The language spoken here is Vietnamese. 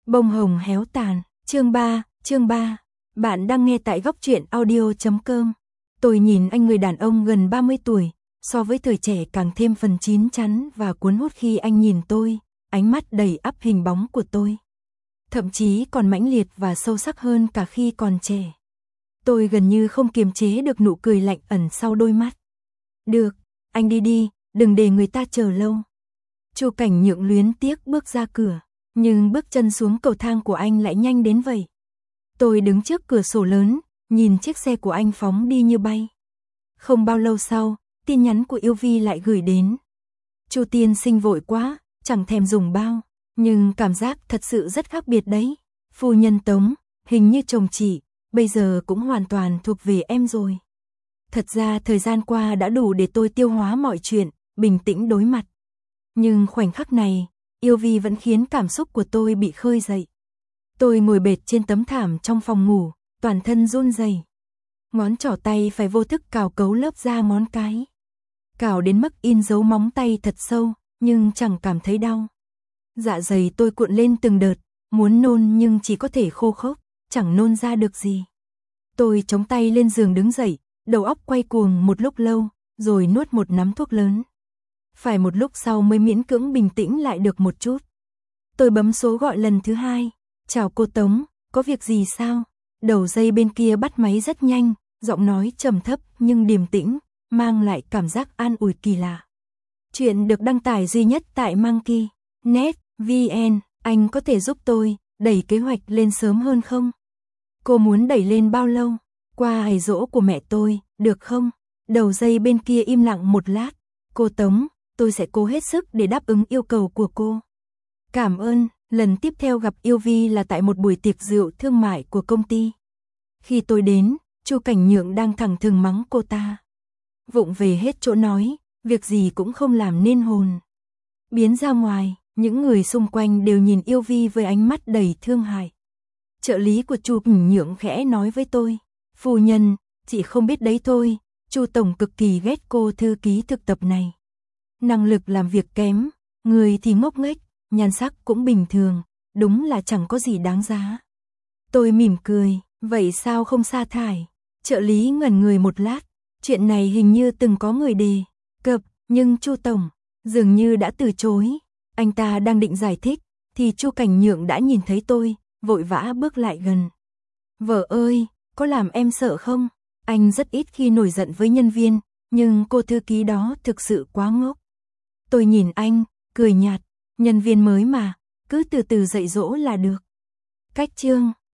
Bông hồng héo tàn, chương 3. Bạn đang nghe tại góc truyện audio.com. Tôi nhìn anh người đàn ông gần 30 tuổi, so với thời trẻ càng thêm phần chín chắn và cuốn hút khi anh nhìn tôi, ánh mắt đầy ắp hình bóng của tôi. Thậm chí còn mãnh liệt và sâu sắc hơn cả khi còn trẻ. Tôi gần như không kiềm chế được nụ cười lạnh ẩn sau đôi mắt. Được, anh đi đi, đừng để người ta chờ lâu. Chu Cảnh Nhượng luyến tiếc bước ra cửa, nhưng bước chân xuống cầu thang của anh lại nhanh đến vậy. Tôi đứng trước cửa sổ lớn, nhìn chiếc xe của anh phóng đi như bay. Không bao lâu sau, tin nhắn của Yêu Vi lại gửi đến. Chu tiên sinh vội quá, chẳng thèm dùng bao, nhưng cảm giác thật sự rất khác biệt đấy. Phu nhân Tống, hình như chồng chị, bây giờ cũng hoàn toàn thuộc về em rồi. Thật ra thời gian qua đã đủ để tôi tiêu hóa mọi chuyện, bình tĩnh đối mặt. Nhưng khoảnh khắc này, Yêu Vi vẫn khiến cảm xúc của tôi bị khơi dậy. Tôi ngồi bệt trên tấm thảm trong phòng ngủ, toàn thân run rẩy. Ngón trỏ tay phải vô thức cào cấu lớp da ngón cái. Cào đến mức in dấu móng tay thật sâu, nhưng chẳng cảm thấy đau. Dạ dày tôi cuộn lên từng đợt, muốn nôn nhưng chỉ có thể khô khốc, chẳng nôn ra được gì. Tôi chống tay lên giường đứng dậy, đầu óc quay cuồng một lúc lâu, rồi nuốt một nắm thuốc lớn. Phải một lúc sau mới miễn cưỡng bình tĩnh lại được một chút. Tôi bấm số gọi lần thứ hai. Chào cô Tống, có việc gì sao? Đầu dây bên kia bắt máy rất nhanh, giọng nói trầm thấp nhưng điềm tĩnh, mang lại cảm giác an ủi kỳ lạ. Chuyện được đăng tải duy nhất tại Monkey.net VN, anh có thể giúp tôi đẩy kế hoạch lên sớm hơn không? Cô muốn đẩy lên bao lâu? Qua ngày giỗ của mẹ tôi, được không? Đầu dây bên kia im lặng một lát. Cô Tống, tôi sẽ cố hết sức để đáp ứng yêu cầu của cô. Cảm ơn. Lần tiếp theo gặp Yêu Vi là tại một buổi tiệc rượu thương mại của công ty. Khi tôi đến, Chu Cảnh Nhượng đang thẳng thừng mắng cô ta. Vụng về hết chỗ nói, việc gì cũng không làm nên hồn. Biến ra ngoài, những người xung quanh đều nhìn Yêu Vi với ánh mắt đầy thương hại. Trợ lý của Chu Cảnh Nhượng khẽ nói với tôi, phu nhân, chị không biết đấy thôi, Chu tổng cực kỳ ghét cô thư ký thực tập này. Năng lực làm việc kém, người thì ngốc nghếch, nhan sắc cũng bình thường, đúng là chẳng có gì đáng giá. Tôi mỉm cười, vậy sao không sa thải? Trợ lý ngẩn người một lát, chuyện này hình như từng có người đề cập, nhưng Chu tổng dường như đã từ chối. Anh ta đang định giải thích, thì Chu Cảnh Nhượng đã nhìn thấy tôi, vội vã bước lại gần. Vợ ơi, có làm em sợ không? Anh rất ít khi nổi giận với nhân viên, nhưng cô thư ký đó thực sự quá ngốc. Tôi nhìn anh, cười nhạt. Nhân viên mới mà, cứ từ từ dạy dỗ là được. Cách chương